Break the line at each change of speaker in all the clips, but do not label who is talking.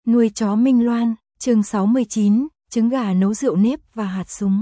Nuôi chó Minh Loan, chương 69, trứng gà nấu rượu nếp và hạt súng.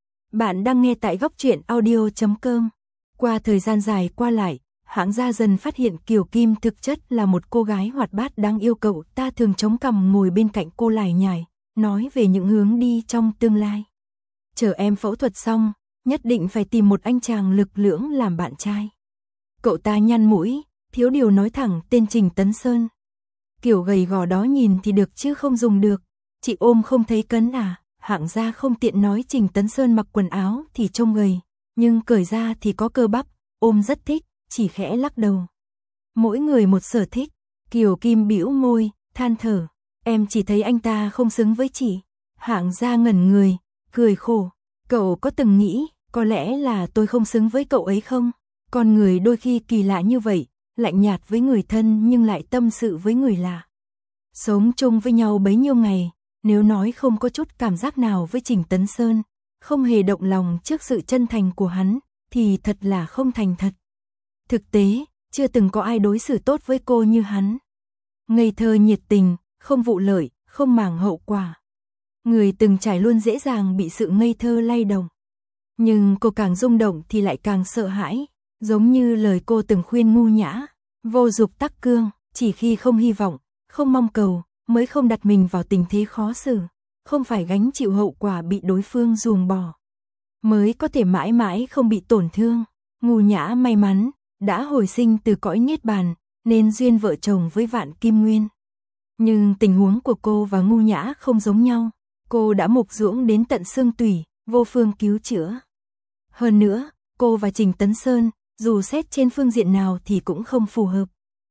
Bạn đang nghe tại góc truyện audio.com. Qua thời gian dài qua lại, hãng gia dần phát hiện Kiều Kim thực chất là một cô gái hoạt bát đáng yêu. Cậu ta thường chống cằm ngồi bên cạnh cô lải nhải, nói về những hướng đi trong tương lai. Chờ em phẫu thuật xong, nhất định phải tìm một anh chàng lực lưỡng làm bạn trai. Cậu ta nhăn mũi, thiếu điều nói thẳng tên Trình Tấn Sơn. Kiểu gầy gò đó nhìn thì được chứ không dùng được. Chị ôm không thấy cấn à? Hạng gia không tiện nói Trình Tấn Sơn mặc quần áo thì trông gầy, nhưng cởi ra thì có cơ bắp, ôm rất thích, chỉ khẽ lắc đầu. Mỗi người một sở thích. Kiều Kim bĩu môi, than thở. Em chỉ thấy anh ta không xứng với chị. Hạng gia ngẩn người, cười khổ. Cậu có từng nghĩ, có lẽ là tôi không xứng với cậu ấy không? Con người đôi khi kỳ lạ như vậy, lạnh nhạt với người thân nhưng lại tâm sự với người lạ. Sống chung với nhau bấy nhiêu ngày, nếu nói không có chút cảm giác nào với Trình Tấn Sơn, không hề động lòng trước sự chân thành của hắn, thì thật là không thành thật. Thực tế, chưa từng có ai đối xử tốt với cô như hắn. Ngây thơ nhiệt tình, không vụ lợi, không màng hậu quả. Người từng trải luôn dễ dàng bị sự ngây thơ lay động. Nhưng cô càng rung động thì lại càng sợ hãi, giống như lời cô từng khuyên Ngu Nhã, vô dục tắc cương, chỉ khi không hy vọng, không mong cầu, mới không đặt mình vào tình thế khó xử, không phải gánh chịu hậu quả bị đối phương ruồng bỏ, mới có thể mãi mãi không bị tổn thương. Ngu Nhã may mắn, đã hồi sinh từ cõi niết bàn, nên duyên vợ chồng với Vạn Kim Nguyên. Nhưng tình huống của cô và Ngu Nhã không giống nhau, cô đã mục ruỗng đến tận xương tủy, vô phương cứu chữa. Hơn nữa, cô và Trình Tấn Sơn, dù xét trên phương diện nào thì cũng không phù hợp.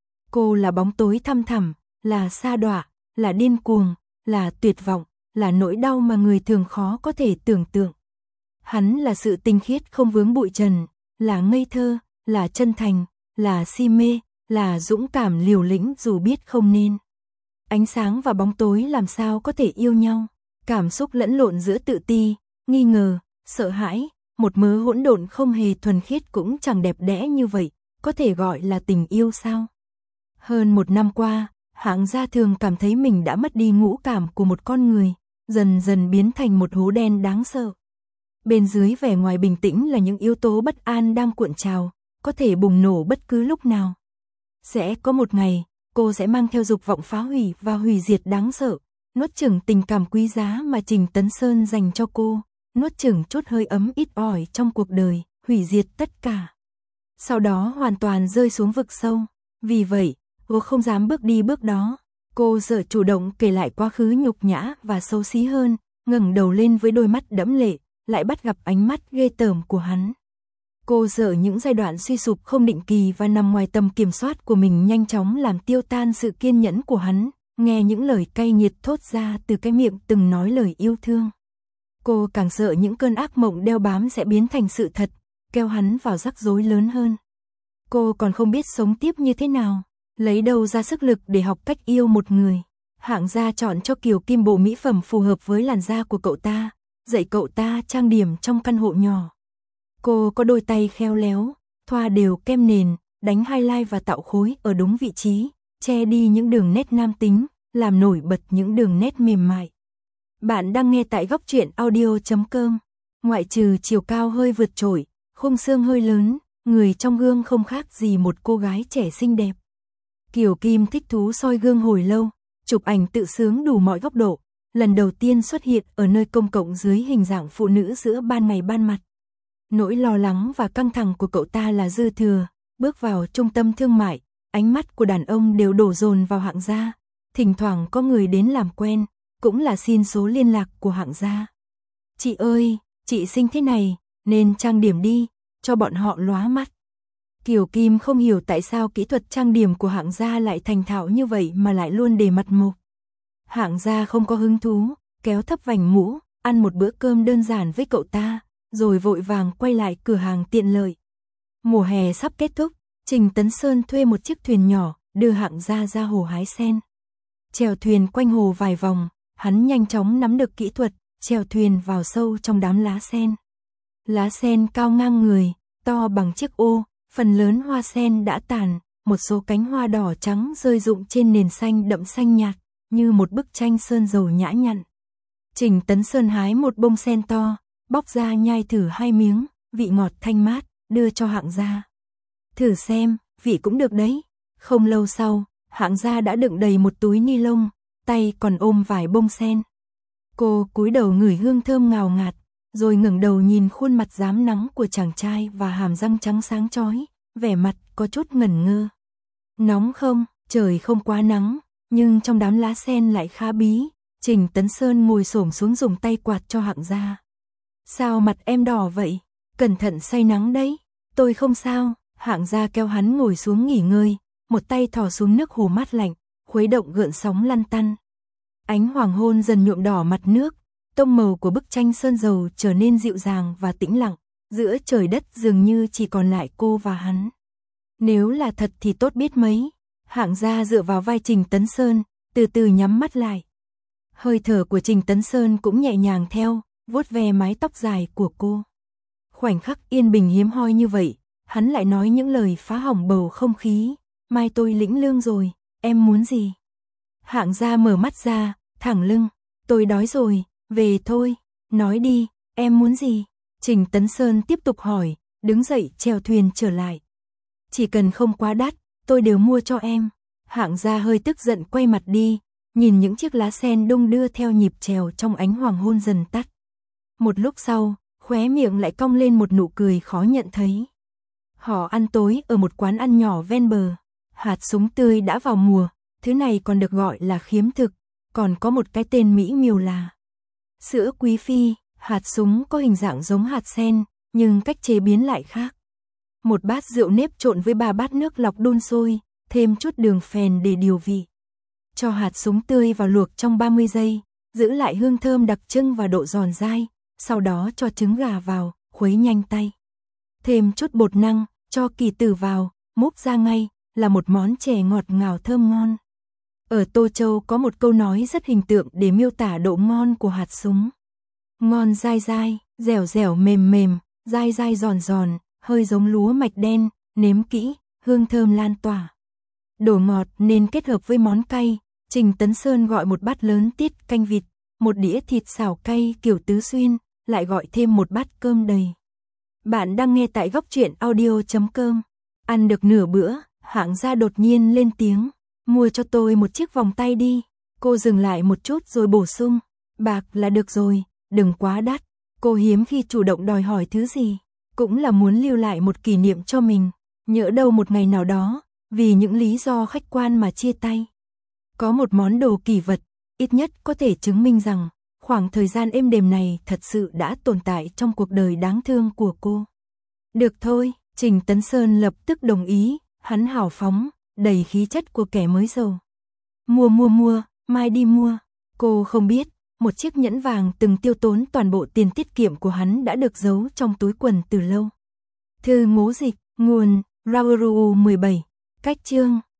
Cô là bóng tối thăm thẳm, là sa đọa, là điên cuồng, là tuyệt vọng, là nỗi đau mà người thường khó có thể tưởng tượng. Hắn là sự tinh khiết không vướng bụi trần, là ngây thơ, là chân thành, là si mê, là dũng cảm liều lĩnh dù biết không nên. Ánh sáng và bóng tối làm sao có thể yêu nhau, cảm xúc lẫn lộn giữa tự ti, nghi ngờ, sợ hãi, một mớ hỗn độn không hề thuần khiết cũng chẳng đẹp đẽ như vậy, có thể gọi là tình yêu sao? Hơn một năm qua, hạng gia thường cảm thấy mình đã mất đi ngũ cảm của một con người, dần dần biến thành một hố đen đáng sợ. Bên dưới vẻ ngoài bình tĩnh là những yếu tố bất an đang cuộn trào, có thể bùng nổ bất cứ lúc nào. Sẽ có một ngày, cô sẽ mang theo dục vọng phá hủy và hủy diệt đáng sợ, nuốt chửng tình cảm quý giá mà Trình Tấn Sơn dành cho cô, nuốt chửng chút hơi ấm ít ỏi trong cuộc đời, hủy diệt tất cả. Sau đó hoàn toàn rơi xuống vực sâu. Vì vậy, cô không dám bước đi bước đó. Cô sợ chủ động kể lại quá khứ nhục nhã và xấu xí hơn, ngẩng đầu lên với đôi mắt đẫm lệ, lại bắt gặp ánh mắt ghê tởm của hắn. Cô sợ những giai đoạn suy sụp không định kỳ và nằm ngoài tầm kiểm soát của mình nhanh chóng làm tiêu tan sự kiên nhẫn của hắn, nghe những lời cay nghiệt thốt ra từ cái miệng từng nói lời yêu thương. Cô càng sợ những cơn ác mộng đeo bám sẽ biến thành sự thật, kéo hắn vào rắc rối lớn hơn. Cô còn không biết sống tiếp như thế nào, lấy đâu ra sức lực để học cách yêu một người. Hạng gia chọn cho Kiều Kim bộ mỹ phẩm phù hợp với làn da của cậu ta, dạy cậu ta trang điểm trong căn hộ nhỏ. Cô có đôi tay khéo léo, thoa đều kem nền, đánh highlight và tạo khối ở đúng vị trí, che đi những đường nét nam tính, làm nổi bật những đường nét mềm mại. Bạn đang nghe tại góc truyện audio.com. Ngoại trừ chiều cao hơi vượt trội, khung xương hơi lớn, người trong gương không khác gì một cô gái trẻ xinh đẹp. Kiều Kim thích thú soi gương hồi lâu, chụp ảnh tự sướng đủ mọi góc độ, lần đầu tiên xuất hiện ở nơi công cộng dưới hình dạng phụ nữ giữa ban ngày ban mặt. Nỗi lo lắng và căng thẳng của cậu ta là dư thừa, bước vào trung tâm thương mại, ánh mắt của đàn ông đều đổ dồn vào hạng gia, thỉnh thoảng có người đến làm quen, cũng là xin số liên lạc của hạng gia. Chị ơi, chị xinh thế này, nên trang điểm đi, cho bọn họ lóa mắt. Kiều Kim không hiểu tại sao kỹ thuật trang điểm của hạng gia lại thành thạo như vậy mà lại luôn để mặt mộc. Hạng gia không có hứng thú, kéo thấp vành mũ, ăn một bữa cơm đơn giản với cậu ta, rồi vội vàng quay lại cửa hàng tiện lợi. Mùa hè sắp kết thúc, Trình Tấn Sơn thuê một chiếc thuyền nhỏ, đưa hạng gia ra hồ hái sen. Chèo thuyền quanh hồ vài vòng, hắn nhanh chóng nắm được kỹ thuật, chèo thuyền vào sâu trong đám lá sen. Lá sen cao ngang người, to bằng chiếc ô, phần lớn hoa sen đã tàn, một số cánh hoa đỏ trắng rơi rụng trên nền xanh đậm xanh nhạt, như một bức tranh sơn dầu nhã nhặn. Trình Tấn Sơn hái một bông sen to, bóc ra nhai thử 2 miếng, vị ngọt thanh mát, đưa cho Hạng Gia. Thử xem, vị cũng được đấy. Không lâu sau, Hạng Gia đã đựng đầy một túi ni lông, tay còn ôm vài bông sen. Cô cúi đầu ngửi hương thơm ngào ngạt, rồi ngẩng đầu nhìn khuôn mặt rám nắng của chàng trai và hàm răng trắng sáng chói, vẻ mặt có chút ngẩn ngơ. Nóng không? Trời không quá nắng, nhưng trong đám lá sen lại khá bí. Trình Tấn Sơn ngồi xổm xuống dùng tay quạt cho Hạng Gia. Sao mặt em đỏ vậy? Cẩn thận say nắng đấy. Tôi không sao. Hạng Gia kéo hắn ngồi xuống nghỉ ngơi, một tay thò xuống nước hồ mát lạnh, khuấy động gợn sóng lăn tăn. Ánh hoàng hôn dần nhuộm đỏ mặt nước, tông màu của bức tranh sơn dầu trở nên dịu dàng và tĩnh lặng, giữa trời đất dường như chỉ còn lại cô và hắn. Nếu là thật thì tốt biết mấy. Hạng Gia dựa vào vai Trình Tấn Sơn, từ từ nhắm mắt lại. Hơi thở của Trình Tấn Sơn cũng nhẹ nhàng theo, vuốt ve mái tóc dài của cô. Khoảnh khắc yên bình hiếm hoi như vậy, hắn lại nói những lời phá hỏng bầu không khí. Mai tôi lĩnh lương rồi, em muốn gì? Hạng Gia mở mắt ra, thẳng lưng. Tôi đói rồi, về thôi. Nói đi, em muốn gì? Trình Tấn Sơn tiếp tục hỏi, đứng dậy chèo thuyền trở lại. Chỉ cần không quá đắt, tôi đều mua cho em. Hạng Gia hơi tức giận quay mặt đi, nhìn những chiếc lá sen đung đưa theo nhịp chèo trong ánh hoàng hôn dần tắt. Một lúc sau, khóe miệng lại cong lên một nụ cười khó nhận thấy. Họ ăn tối ở một quán ăn nhỏ ven bờ. Hạt súng tươi đã vào mùa, thứ này còn được gọi là khiếm thực, còn có một cái tên mỹ miều là sữa quý phi. Hạt súng có hình dạng giống hạt sen, nhưng cách chế biến lại khác. Một bát rượu nếp trộn với 3 bát nước lọc đun sôi, thêm chút đường phèn để điều vị. Cho hạt súng tươi vào luộc trong 30 giây, giữ lại hương thơm đặc trưng và độ giòn dai, sau đó cho trứng gà vào, khuấy nhanh tay. Thêm chút bột năng, cho kỳ tử vào, múc ra ngay, là một món chè ngọt ngào thơm ngon. Ở Tô Châu có một câu nói rất hình tượng để miêu tả độ ngon của hạt súng. Ngon dai dai, dẻo dẻo mềm mềm, dai dai giòn giòn, hơi giống lúa mạch đen, nếm kỹ, hương thơm lan tỏa. Đồ ngọt nên kết hợp với món cay. Trình Tấn Sơn gọi một bát lớn tiết canh vịt, một đĩa thịt xào cay kiểu tứ xuyên, lại gọi thêm một bát cơm đầy. Bạn đang nghe tại góc truyện audio.com. Ăn được nửa bữa, Hạng Gia đột nhiên lên tiếng, mua cho tôi một chiếc vòng tay đi. Cô dừng lại một chút rồi bổ sung, bạc là được rồi, đừng quá đắt. Cô hiếm khi chủ động đòi hỏi thứ gì, cũng là muốn lưu lại một kỷ niệm cho mình, nhỡ đâu một ngày nào đó, vì những lý do khách quan mà chia tay. Có một món đồ kỳ vật, ít nhất có thể chứng minh rằng, khoảng thời gian êm đềm này thật sự đã tồn tại trong cuộc đời đáng thương của cô. Được thôi, Trình Tấn Sơn lập tức đồng ý, hắn hào phóng, đầy khí chất của kẻ mới giàu. Mua, mai đi mua. Cô không biết, một chiếc nhẫn vàng từng tiêu tốn toàn bộ tiền tiết kiệm của hắn đã được giấu trong túi quần từ lâu. Thư ngố dịch, nguồn, Rauru 17, cách chương.